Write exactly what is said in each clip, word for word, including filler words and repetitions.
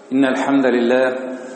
إن الحمد لله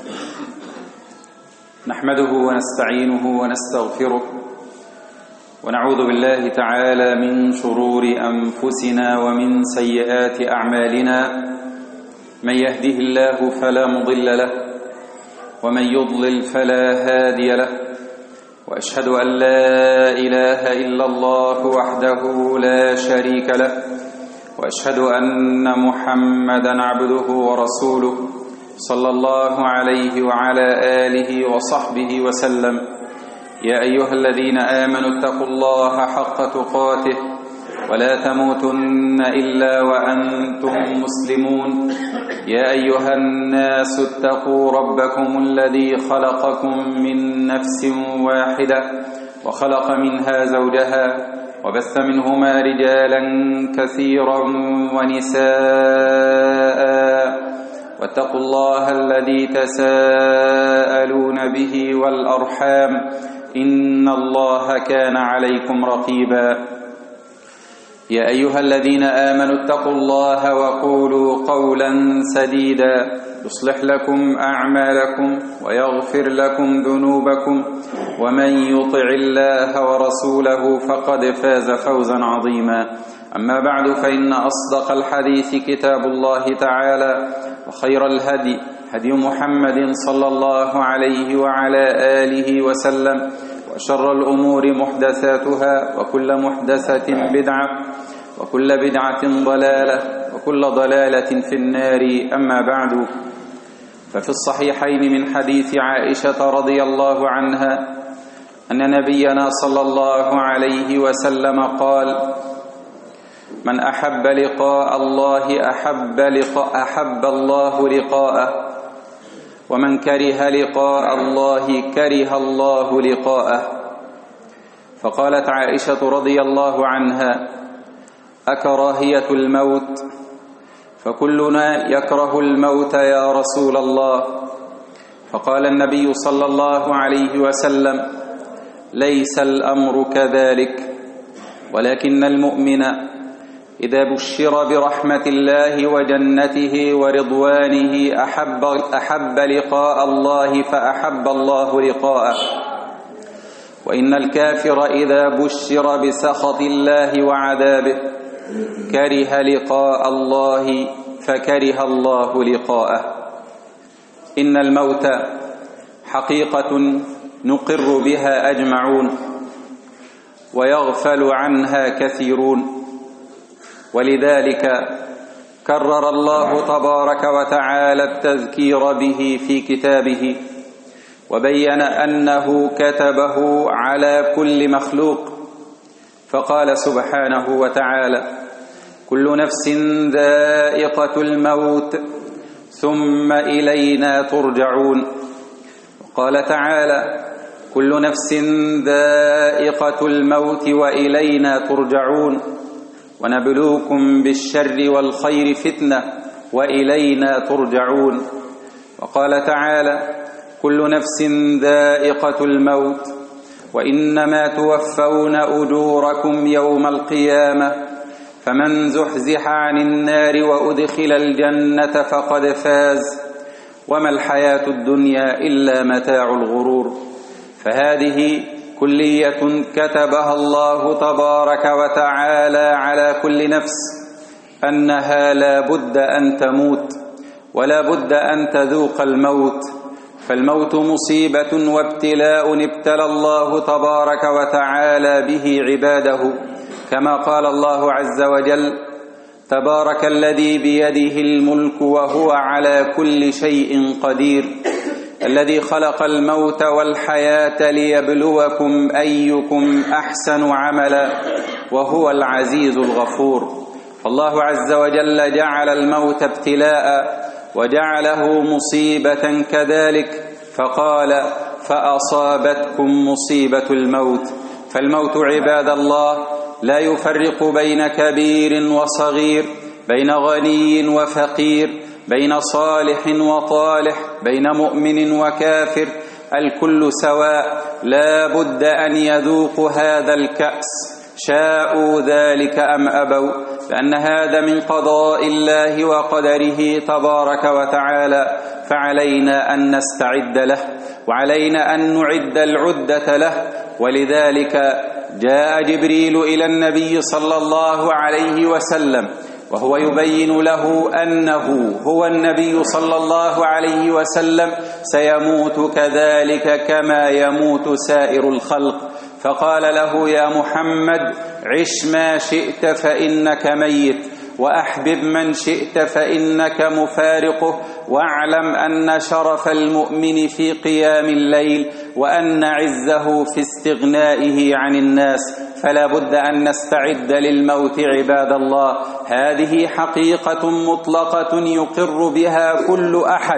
نحمده ونستعينه ونستغفره ونعوذ بالله تعالى من شرور أنفسنا ومن سيئات أعمالنا. من يهده الله فلا مضل له ومن يضلل فلا هادي له، وأشهد أن لا إله إلا الله وحده لا شريك له، وأشهد أن محمدًا عبده ورسوله صلى الله عليه وعلى آله وصحبه وسلم. يا أيها الذين آمنوا اتقوا الله حق تقاته ولا تموتن إلا وأنتم مسلمون. يا أيها الناس اتقوا ربكم الذي خلقكم من نفس واحدة وخلق منها زوجها وبث منهما رجالا كثيرا ونساء، واتقوا الله الذي تساءلون به والأرحام إن الله كان عليكم رقيبا. يا أيها الذين آمنوا اتقوا الله وقولوا قولا سديدا يصلح لكم أعمالكم ويغفر لكم ذنوبكم، ومن يطع الله ورسوله فقد فاز فوزا عظيما. أما بعد، فإن أصدق الحديث كتاب الله تعالى، وخير الهدي هدي محمد صلى الله عليه وعلى آله وسلم، وشر الأمور محدثاتها، وكل محدثة بدعة، وكل بدعة ضلالة، وكل ضلالة في النار. أما بعد، ففي الصحيحين من حديث عائشة رضي الله عنها أن نبينا صلى الله عليه وسلم قال: من أحب لقاء الله أحب, لقاء أحب الله لقاءه، ومن كره لقاء الله كره الله لقاءه. فقالت عائشة رضي الله عنها: أكراهية الموت؟ فكلنا يكره الموت يا رسول الله. فقال النبي صلى الله عليه وسلم: ليس الأمر كذلك، ولكن المؤمن إذا بشر برحمة الله وجنته ورضوانه أحب, أحب لقاء الله فأحب الله لقاءه، وإن الكافر إذا بشر بسخط الله وعذابه كره لقاء الله فكره الله لقاءه. إن الموت حقيقة نقر بها أجمعون، ويغفل عنها كثيرون، ولذلك كرر الله تبارك وتعالى التذكير به في كتابه، وبين أنه كتبه على كل مخلوق. فقال سبحانه وتعالى: كل نفس ذائقة الموت ثم إلينا ترجعون. وقال تعالى: كل نفس ذائقة الموت وإلينا ترجعون، ونبلوكم بالشر والخير فتنة وإلينا ترجعون. وقال تعالى: كل نفس ذائقة الموت وإنما توفون أجوركم يوم القيامة، فمن زحزح عن النار وأدخل الجنة فقد فاز، وما الحياة الدنيا إلا متاع الغرور. فهذه كلية كتبها الله تبارك وتعالى على كل نفس، أنها لا بد أن تموت، ولا بد أن تذوق الموت. فالموت مصيبة وابتلاء ابتلى الله تبارك وتعالى به عباده، كما قال الله عز وجل: تبارك الذي بيده الملك وهو على كل شيء قدير، الذي خلق الموت والحياة ليبلوكم أيكم أحسن عملا وهو العزيز الغفور. فالله عز وجل جعل الموت ابتلاء وجعله مصيبة كذلك، فقال: فأصابتكم مصيبة الموت. فالموت عباد الله لا يفرق بين كبير وصغير، بين غني وفقير، بين صالح وطالح، بين مؤمن وكافر، الكل سواء، لا بد أن يذوقوا هذا الكأس، شاءوا ذلك أم أبوا، بأن هذا من قضاء الله وقدره تبارك وتعالى، فعلينا أن نستعد له، وعلينا أن نعد العدة له. ولذلك جاء جبريل إلى النبي صلى الله عليه وسلم وهو يبين له أنه هو النبي صلى الله عليه وسلم سيموت كذلك كما يموت سائر الخلق، فقال له: يا محمد، عش ما شئت فإنك ميت، وأحبب من شئت فإنك مفارقه، واعلم أن شرف المؤمن في قيام الليل، وأن عزه في استغنائه عن الناس، فلا بد أن نستعد للموت عباد الله. هذه حقيقة مطلقة يقر بها كل أحد،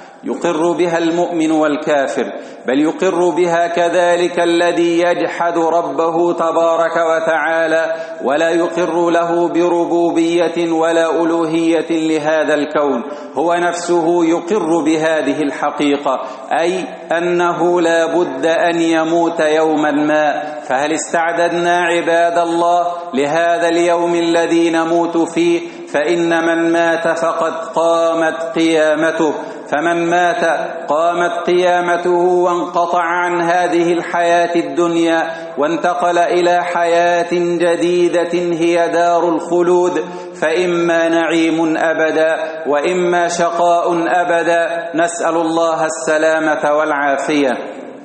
يقر بها المؤمن والكافر، بل يقر بها كذلك الذي يجحد ربه تبارك وتعالى ولا يقر له بربوبية ولا ألوهية لهذا الكون. هو نفسه يقر بهذه الحقيقة، أي أنه لا بد أن يموت يوما ما. فهل استعددنا عباد الله لهذا اليوم الذي نموت فيه؟ فإن من مات فقد قامت قيامته، فمن مات قامت قيامته وانقطع عن هذه الحياة الدنيا وانتقل إلى حياة جديدة هي دار الخلود، فإما نعيم أبدا وإما شقاء أبدا، نسأل الله السلامة والعافية.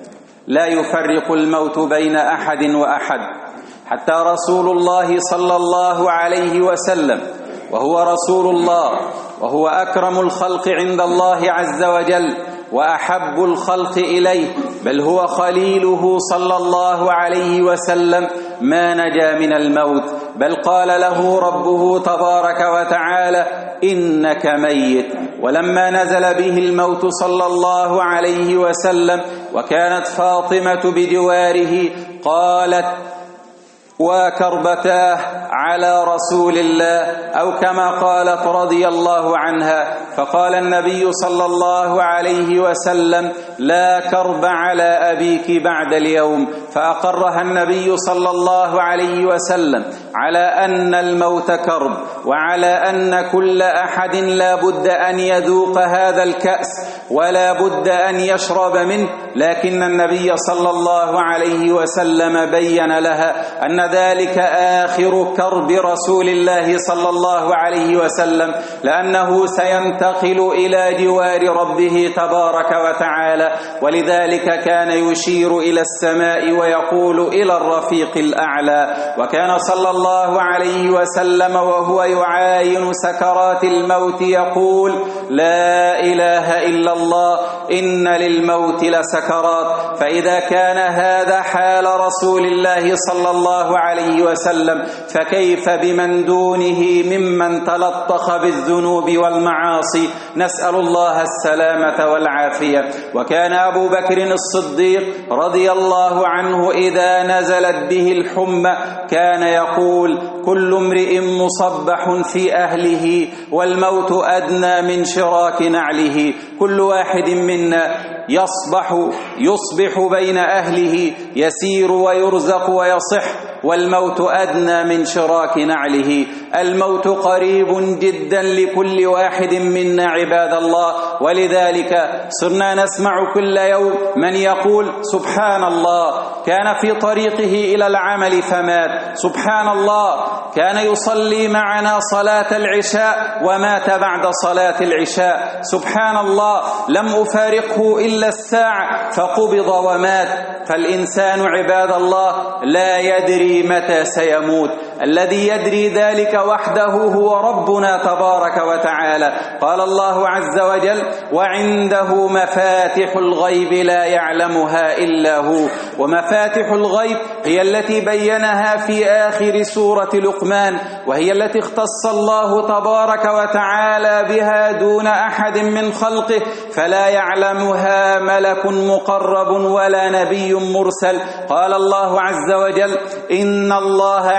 لا يفرق الموت بين أحد وأحد، حتى رسول الله صلى الله عليه وسلم، وهو رسول الله وهو أكرم الخلق عند الله عز وجل وأحب الخلق إليه، بل هو خليله صلى الله عليه وسلم، ما نجا من الموت، بل قال له ربه تبارك وتعالى: إنك ميت. ولما نزل به الموت صلى الله عليه وسلم وكانت فاطمة بجواره قالت: وكربتاه على رسول الله، أو كما قالت رضي الله عنها. فقال النبي صلى الله عليه وسلم: لا كرب على أبيك بعد اليوم. فأقرها النبي صلى الله عليه وسلم على أن الموت كرب، وعلى أن كل أحد لا بد أن يذوق هذا الكأس ولا بد أن يشرب منه، لكن النبي صلى الله عليه وسلم بين لها أن ذلك آخر كرب رسول الله صلى الله عليه وسلم، لأنه سينتقل إلى جوار ربه تبارك وتعالى. ولذلك كان يشير إلى السماء ويقول: إلى الرفيق الأعلى. وكان صلى الله عليه وسلم وهو يعاين سكرات الموت يقول: لا إله إلا الله، إن للموت لسكرات. فإذا كان هذا حال رسول الله صلى الله عليه وسلم، فكيف بمن دونه ممن تلطخ بالذنوب والمعاصي؟ نسأل الله السلامة والعافية. وكان أبو بكر الصديق رضي الله عنه إذا نزلت به الحمى كان يقول: كل امرئ مصبح في أهله والموت أدنى من شراك نعله. كل واحد منا يصبح يصبح بين أهله، يسير ويرزق ويصح، والموت أدنى من شراك نعله. الموت قريب جدا لكل واحد منا عباد الله. ولذلك صرنا نسمع كل يوم من يقول: سبحان الله، كان في طريقه إلى العمل فمات. سبحان الله، كان يصلي معنا صلاة العشاء ومات بعد صلاة العشاء. سبحان الله، لم أفارقه إلا الساعة فقبض ومات. فالإنسان عباد الله لا يدري متى سيموت، الذي يدري ذلك وحده هو ربنا تبارك وتعالى. قال الله عز وجل: وعنده مفاتح الغيب لا يعلمها إلا هو. ومفاتح الغيب هي التي بينها في آخر سورة لقمان، وهي التي اختص الله تبارك وتعالى بها دون أحد من خلقه، فلا يعلمها ملك مقرب ولا نبي مرسل. قال الله عز وجل: إن الله عنده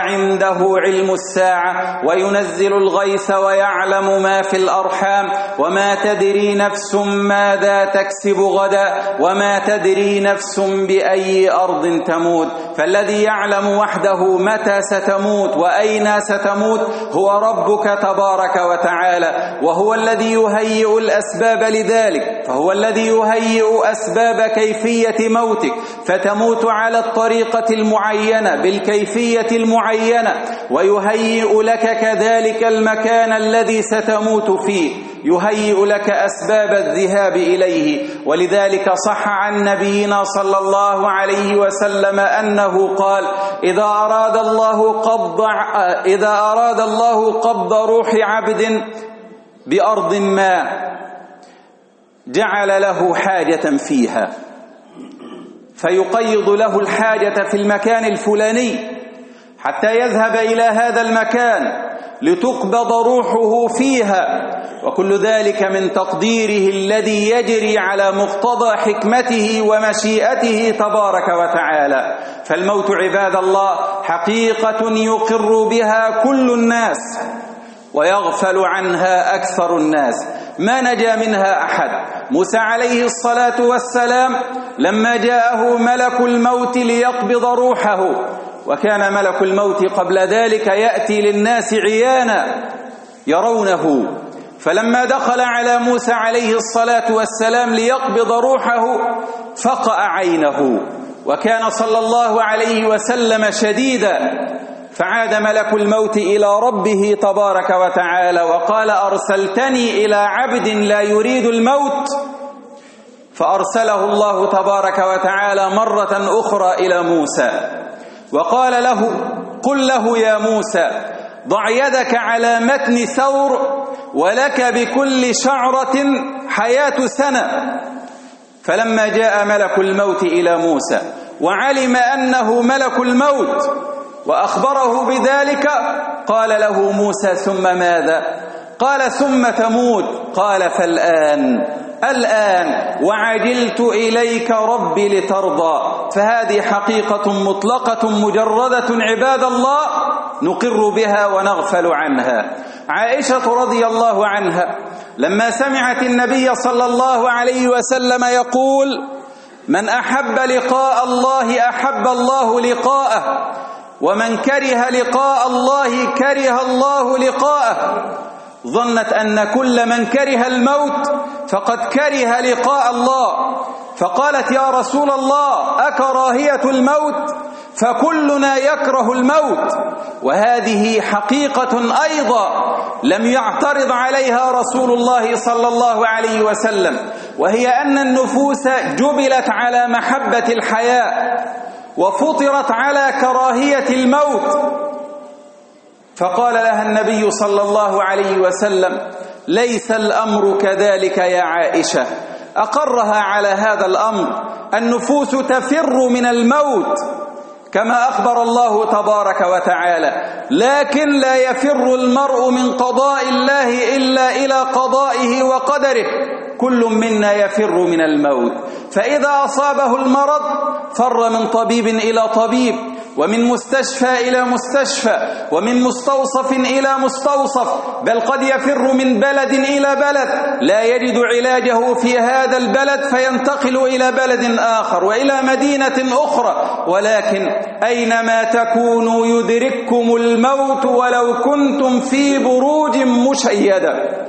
عنده علم الساعة وينزل الغيث ويعلم ما في الأرحام وما تدري نفس ماذا تكسب غدا وما تدري نفس بأي أرض تموت. فالذي يعلم وحده متى ستموت وأين ستموت هو ربك تبارك وتعالى، وهو الذي يهيئ الأسباب لذلك، فهو الذي يهيئ أسباب كيفية موتك فتموت على الطريقة المعينة بالكيفية المعينة، ويهيئ لك كذلك المكان الذي ستموت فيه، يهيئ لك أسباب الذهاب إليه. ولذلك صح عن نبينا صلى الله عليه وسلم أنه قال: إذا أراد الله قبض إذا أراد الله قبض روح عبد بأرض ما جعل له حاجة فيها، فيقيض له الحاجة في المكان الفلاني حتى يذهب إلى هذا المكان لتقبض روحه فيها، وكل ذلك من تقديره الذي يجري على مقتضى حكمته ومشيئته تبارك وتعالى. فالموت عباد الله حقيقة يقر بها كل الناس ويغفل عنها أكثر الناس، ما نجا منها أحد. موسى عليه الصلاة والسلام لما جاءه ملك الموت ليقبض روحه، وكان ملك الموت قبل ذلك يأتي للناس عيانا يرونه، فلما دخل على موسى عليه الصلاة والسلام ليقبض روحه فقأ عينه، وكان صلى الله عليه وسلم شديدا، فعاد ملك الموت إلى ربه تبارك وتعالى وقال: أرسلتني إلى عبد لا يريد الموت؟ فأرسله الله تبارك وتعالى مرة أخرى إلى موسى وقال له: قل له يا موسى ضع يدك على متن ثور ولك بكل شعرة حياة سنة. فلما جاء ملك الموت إلى موسى وعلم أنه ملك الموت وأخبره بذلك قال له موسى: ثم ماذا؟ قال: ثم تموت. قال: فالآن الآن وعجلت إليك ربي لترضى. فهذه حقيقة مطلقة مجردة عباد الله نقر بها ونغفل عنها. عائشة رضي الله عنها لما سمعت النبي صلى الله عليه وسلم يقول: من أحب لقاء الله أحب الله لقاءه، ومن كره لقاء الله كره الله لقاءه، ظنت أن كل من كره الموت فقد كره لقاء الله، فقالت: يا رسول الله أكراهية الموت؟ فكلنا يكره الموت. وهذه حقيقة أيضا لم يعترض عليها رسول الله صلى الله عليه وسلم، وهي أن النفوس جبلت على محبة الحياة وفطرت على كراهية الموت. فقال لها النبي صلى الله عليه وسلم: ليس الأمر كذلك يا عائشة. أقرها على هذا الأمر. النفوس تفر من الموت كما أخبر الله تبارك وتعالى، لكن لا يفر المرء من قضاء الله إلا إلى قضائه وقدره. كل منا يفر من الموت، فإذا أصابه المرض فر من طبيب إلى طبيب، ومن مستشفى إلى مستشفى، ومن مستوصف إلى مستوصف، بل قد يفر من بلد إلى بلد لا يجد علاجه في هذا البلد فينتقل إلى بلد آخر وإلى مدينة أخرى. ولكن أينما تكونوا يدرككم الموت ولو كنتم في بروج مشيدة.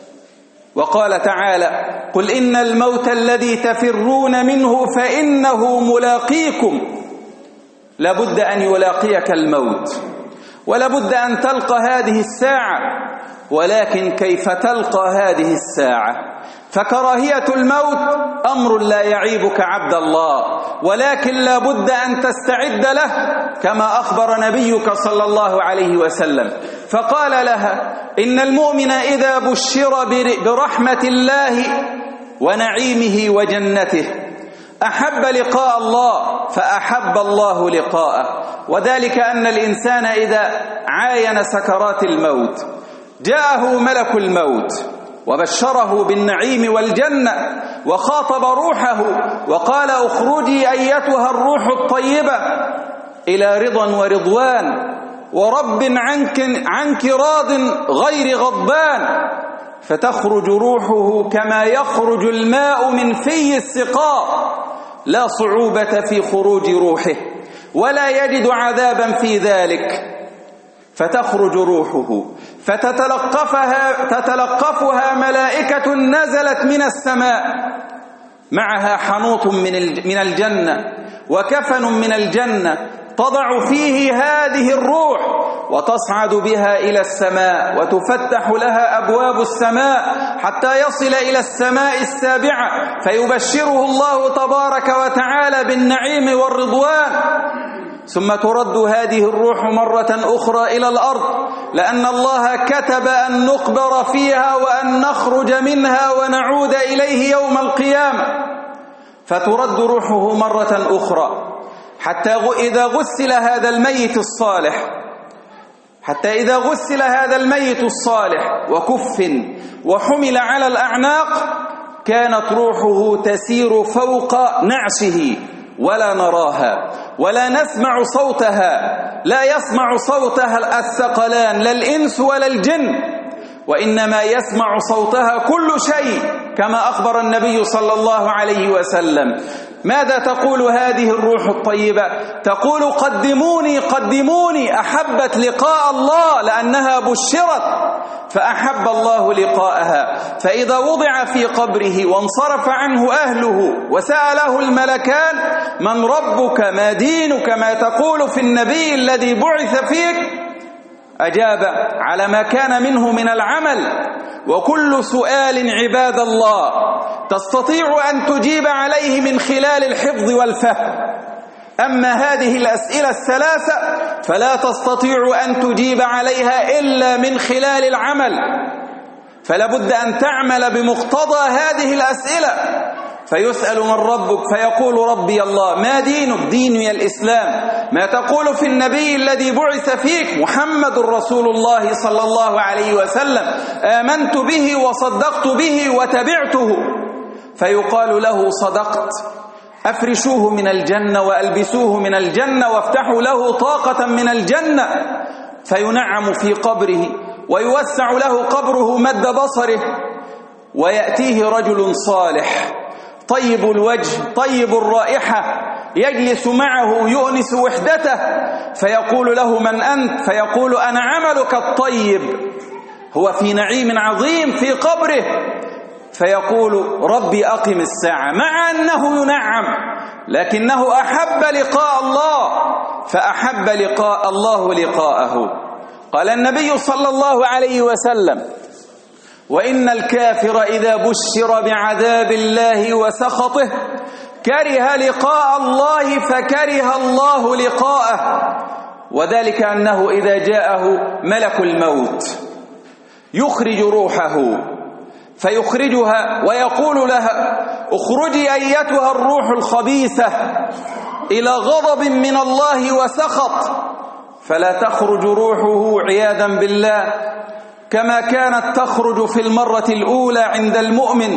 وقال تعالى: قل إن الموت الذي تفرون منه فإنه ملاقيكم. لابد أن يلاقيك الموت، ولابد أن تلقى هذه الساعة، ولكن كيف تلقى هذه الساعة؟ فكراهية الموت أمر لا يعيبك عبد الله، ولكن لابد أن تستعد له كما أخبر نبيك صلى الله عليه وسلم، فقال لها: إن المؤمن إذا بشر برحمة الله ونعيمه وجنته أحب لقاء الله فأحب الله لقاءه. وذلك أن الإنسان إذا عاين سكرات الموت جاءه ملك الموت وبشره بالنعيم والجنة وخاطب روحه وقال: اخرجي أيتها الروح الطيبة إلى رضا ورضوان. ورب عنك, عنك راض غير غضبان، فتخرج روحه كما يخرج الماء من في السقاء، لا صعوبة في خروج روحه ولا يجد عذابا في ذلك. فتخرج روحه فتتلقفها تتلقفها ملائكة نزلت من السماء، معها حنوط من الجنة وكفن من الجنة، تضع فيه هذه الروح وتصعد بها إلى السماء، وتفتح لها أبواب السماء حتى يصل إلى السماء السابعة، فيبشره الله تبارك وتعالى بالنعيم والرضوان. ثم ترد هذه الروح مرة أخرى إلى الأرض، لأن الله كتب أن نقبر فيها وأن نخرج منها ونعود إليه يوم القيامة. فترد روحه مرة أخرى حتى إذا غسل هذا الميت الصالح حتى إذا غسل هذا الميت الصالح وكفن وحمل على الأعناق، كانت روحه تسير فوق نعشه ولا نراها ولا نسمع صوتها، لا يسمع صوتها الثقلان لا الإنس ولا الجن، وإنما يسمع صوتها كل شيء، كما أخبر النبي صلى الله عليه وسلم. ماذا تقول هذه الروح الطيبة؟ تقول: قدموني قدموني، أحبت لقاء الله لأنها بشرت فأحب الله لقاءها. فإذا وضع في قبره وانصرف عنه أهله وسأله الملكان: من ربك ما دينك ما تقول في النبي الذي بعث فيك؟ أجاب على ما كان منه من العمل. وكل سؤال عباد الله تستطيع أن تجيب عليه من خلال الحفظ والفهم، أما هذه الأسئلة الثلاثة فلا تستطيع أن تجيب عليها إلا من خلال العمل، فلا بد أن تعمل بمقتضى هذه الأسئلة. فيسأل: من ربك؟ فيقول: ربي الله. ما دينك؟ ديني الإسلام. ما تقول في النبي الذي بعث فيك؟ محمد رسول الله صلى الله عليه وسلم، آمنت به وصدقت به وتبعته. فيقال له: صدقت، أفرشوه من الجنة وألبسوه من الجنة وافتحوا له طاقة من الجنة. فينعم في قبره ويوسع له قبره مد بصره، ويأتيه رجل صالح طيب الوجه طيب الرائحة يجلس معه يؤنس وحدته، فيقول له: من أنت؟ فيقول: أنا عملك الطيب. هو في نعيم عظيم في قبره، فيقول: ربي أقم الساعة، مع أنه ينعم لكنه أحب لقاء الله فأحب لقاء الله لقاءه. قال النبي صلى الله عليه وسلم: وإن الكافر إذا بشر بعذاب الله وسخطه كره لقاء الله فكره الله لقاءه. وذلك أنه إذا جاءه ملك الموت يخرج روحه فيخرجها ويقول لها: اخرجي أيتها الروح الخبيثة إلى غضب من الله وسخط، فلا تخرج روحه عياذا بالله كما كانت تخرج في المرة الأولى عند المؤمن،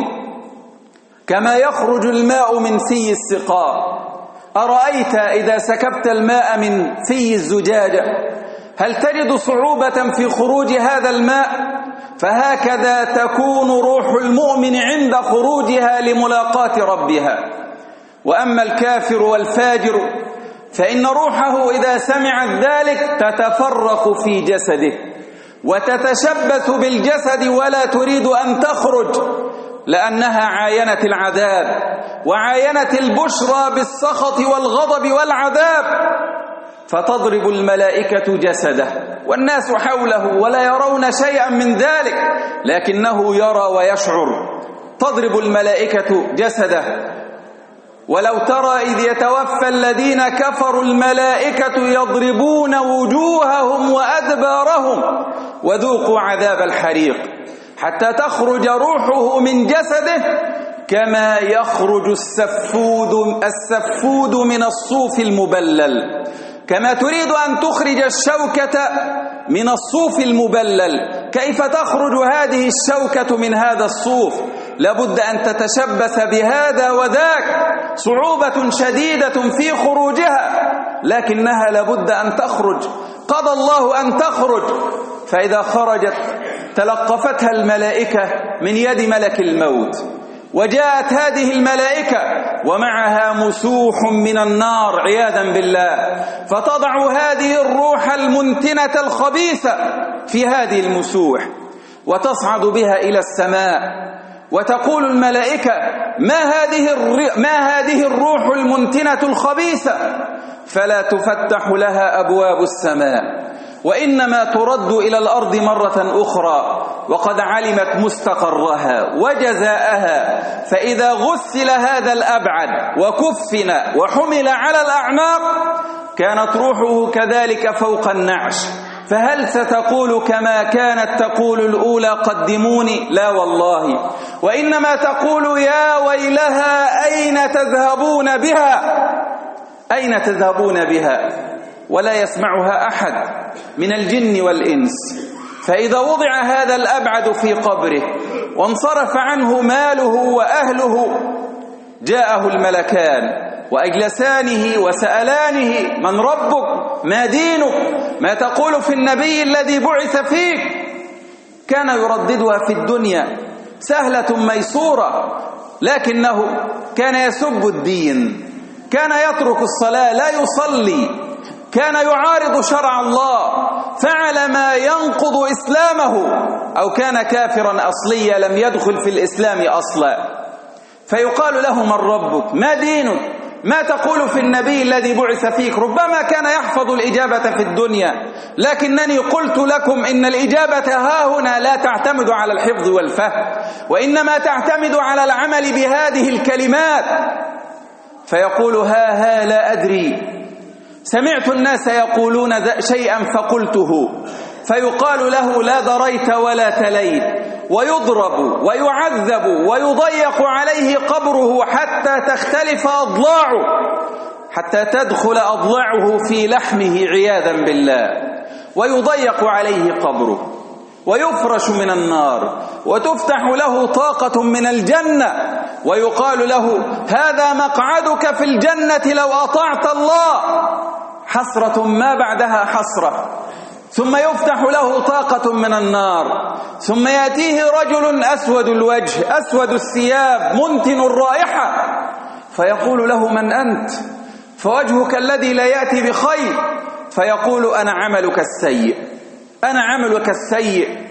كما يخرج الماء من في السقاء. أرأيت إذا سكبت الماء من في الزجاجة هل تجد صعوبة في خروج هذا الماء؟ فهكذا تكون روح المؤمن عند خروجها لملاقاة ربها. وأما الكافر والفاجر فإن روحه إذا سمعت ذلك تتفرق في جسده وتتشبث بالجسد ولا تريد أن تخرج، لأنها عاينت العذاب وعاينت البشرى بالسخط والغضب والعذاب، فتضرب الملائكة جسده والناس حوله ولا يرون شيئا من ذلك، لكنه يرى ويشعر. تضرب الملائكة جسده. ولو ترى إذ يتوفى الذين كفروا الملائكة يضربون وجوههم وأدبارهم وذوقوا عذاب الحريق، حتى تخرج روحه من جسده كما يخرج السفود السفود من الصوف المبلل. كما تريد أن تخرج الشوكة من الصوف المبلل، كيف تخرج هذه الشوكة من هذا الصوف؟ لابد أن تتشبث بهذا وذاك، صعوبة شديدة في خروجها، لكنها لابد أن تخرج. قضى الله أن تخرج، فإذا خرجت تلقفتها الملائكة من يد ملك الموت، وجاءت هذه الملائكة ومعها مسوح من النار عياذا بالله، فتضع هذه الروح المنتنة الخبيثة في هذه المسوح وتصعد بها إلى السماء، وتقول الملائكة: ما هذه ما هذه الروح المنتنة الخبيثة؟ فلا تفتح لها أبواب السماء، وإنما ترد إلى الأرض مرة أخرى وقد علمت مستقرها وجزاءها. فإذا غسل هذا الأبعد وكفن وحمل على الأعناق كانت روحه كذلك فوق النعش. فهل ستقول كما كانت تقول الأولى: قدموني؟ لا والله، وإنما تقول: يا ويلها أين تذهبون بها، أين تذهبون بها؟ ولا يسمعها أحد من الجن والإنس. فإذا وضع هذا الأبعد في قبره وانصرف عنه ماله وأهله، جاءه الملكان وأجلسانه وسألانه: من ربك؟ ما دينك؟ ما تقول في النبي الذي بعث فيك؟ كان يرددها في الدنيا سهلة ميسورة، لكنه كان يسب الدين، كان يترك الصلاة، لا يصلي، كان يعارض شرع الله، فعل ما ينقض إسلامه، أو كان كافرا أصليا لم يدخل في الإسلام أصلا. فيقال له: من ربك؟ ما دينك؟ ما تقول في النبي الذي بعث فيك؟ ربما كان يحفظ الإجابة في الدنيا، لكنني قلت لكم إن الإجابة ها هنا لا تعتمد على الحفظ والفهم، وإنما تعتمد على العمل بهذه الكلمات. فيقول: ها ها لا أدري، سمعت الناس يقولون شيئا فقلته. فيقال له: لا دريت ولا تليت، ويضرب ويعذب ويضيق عليه قبره حتى تختلف أضلاعه، حتى تدخل أضلاعه في لحمه عياذا بالله، ويضيق عليه قبره ويفرش من النار، وتفتح له طاقة من الجنة، ويقال له: هذا مقعدك في الجنة لو أطعت الله. حسرة ما بعدها حسرة. ثم يفتح له طاقة من النار، ثم يأتيه رجل أسود الوجه أسود الثياب منتن الرائحة، فيقول له: من أنت؟ فوجهك الذي لا يأتي بخير. فيقول: أنا عملك السيء، أنا عملك السيء.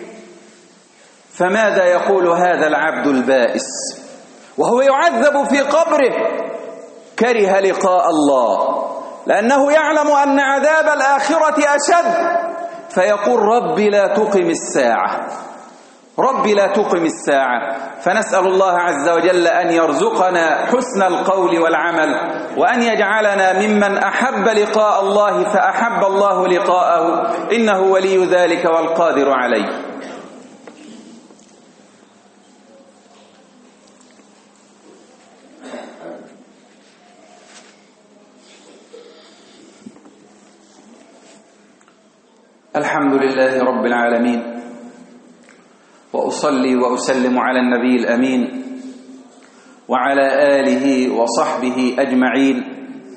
فماذا يقول هذا العبد البائس وهو يعذب في قبره؟ كره لقاء الله، لأنه يعلم أن عذاب الآخرة أشد. فيقول: ربي لا تقم الساعة، ربي لا تقم الساعة. فنسأل الله عز وجل أن يرزقنا حسن القول والعمل، وأن يجعلنا ممن أحب لقاء الله فأحب الله لقاءه، إنه ولي ذلك والقادر عليه. الحمد لله رب العالمين، وأصلي وأسلم على النبي الأمين وعلى آله وصحبه أجمعين.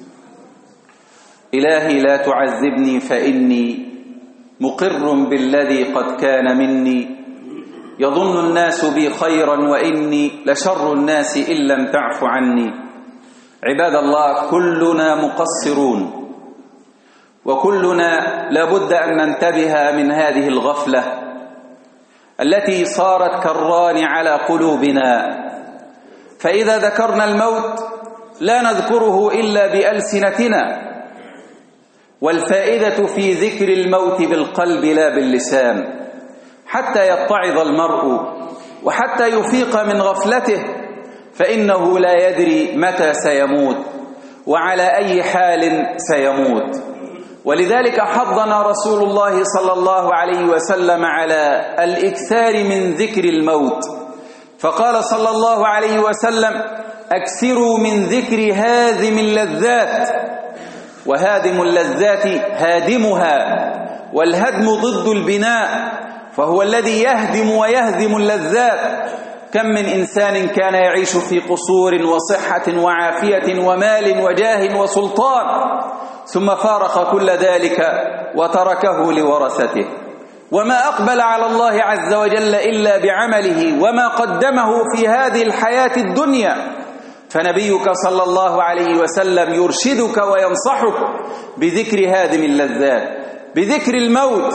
إلهي لا تعذبني فإني مقر بالذي قد كان مني، يظن الناس بي خيرا وإني لشر الناس إن لم تعف عني. عباد الله، كلنا مقصرون، وكلنا لابد أن ننتبه من هذه الغفلة التي صارت كالران على قلوبنا. فإذا ذكرنا الموت لا نذكره إلا بألسنتنا، والفائدة في ذكر الموت بالقلب لا باللسان، حتى يتعظ المرء وحتى يفيق من غفلته، فإنه لا يدري متى سيموت وعلى أي حال سيموت. ولذلك حضنا رسول الله صلى الله عليه وسلم على الإكثار من ذكر الموت، فقال صلى الله عليه وسلم: أكثروا من ذكر هادم اللذات. وهادم اللذات هادمها، والهدم ضد البناء، فهو الذي يهدم ويهدم اللذات. كم من إنسان كان يعيش في قصور وصحة وعافية ومال وجاه وسلطان، ثم فارق كل ذلك وتركه لورثته، وما أقبل على الله عز وجل إلا بعمله وما قدمه في هذه الحياة الدنيا. فنبيك صلى الله عليه وسلم يرشدك وينصحك بذكر هادم اللذات، بذكر الموت،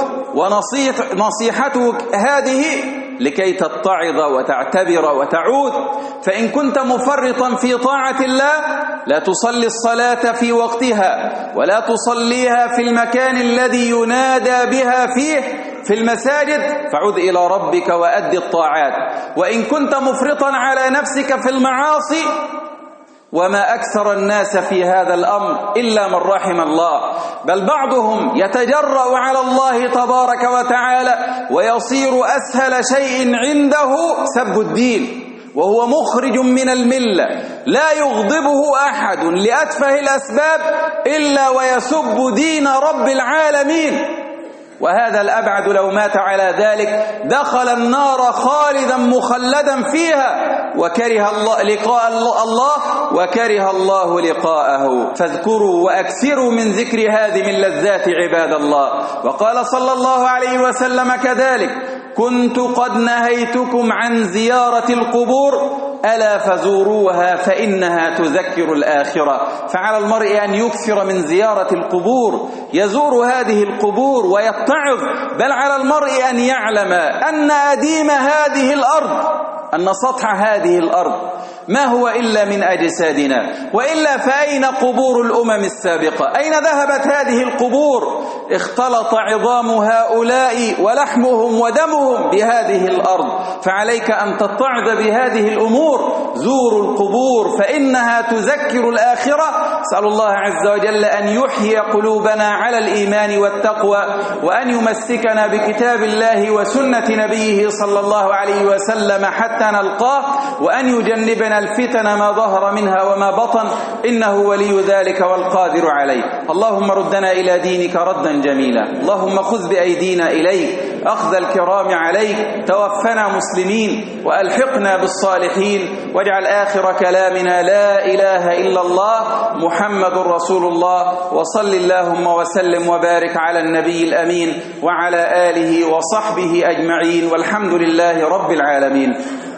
ونصيحتك هذه لكي تتعظ وتعتبر وتعود. فإن كنت مفرطا في طاعة الله لا تصلي الصلاة في وقتها، ولا تصليها في المكان الذي ينادى بها فيه في المساجد، فعد إلى ربك وأد الطاعات. وإن كنت مفرطا على نفسك في المعاصي، وما أكثر الناس في هذا الأمر إلا من رحم الله، بل بعضهم يتجرأ على الله تبارك وتعالى ويصير أسهل شيء عنده سب الدين، وهو مخرج من الملة، لا يغضبه أحد لأتفه الأسباب إلا ويسب دين رب العالمين. وهذا الأبعد لو مات على ذلك دخل النار خالدا مخلدا فيها، وكره الله لقاء الله وكره الله لقاءه. فاذكروا وأكثروا من ذكر هذه من لذات عباد الله. وقال صلى الله عليه وسلم كذلك: كنت قد نهيتكم عن زيارة القبور ألا فزوروها فإنها تذكر الآخرة. فعلى المرء أن يكثر من زيارة القبور، يزور هذه القبور ويتعظ، بل على المرء أن يعلم أن أديم هذه الأرض، أن سطح هذه الأرض ما هو إلا من أجسادنا، وإلا فأين قبور الأمم السابقة؟ أين ذهبت هذه القبور؟ اختلط عظام هؤلاء ولحمهم ودمهم بهذه الأرض. فعليك أن تتعظ بهذه الأمور. زوروا القبور فإنها تذكر الآخرة. أسأل الله عز وجل أن يحيي قلوبنا على الإيمان والتقوى، وأن يمسكنا بكتاب الله وسنة نبيه صلى الله عليه وسلم حتى نلقاه، وأن يجنبنا الفتن ما ظهر منها وما بطن، إنه ولي ذلك والقادر عليه. اللهم ردنا إلى دينك ردا جميلا، اللهم خذ بأيدينا إليك أخذ الكرام عليك، توفنا مسلمين وألحقنا بالصالحين، واجعل آخر كلامنا لا إله إلا الله محمد رسول الله. وصل اللهم وسلم وبارك على النبي الأمين وعلى آله وصحبه أجمعين، والحمد لله رب العالمين.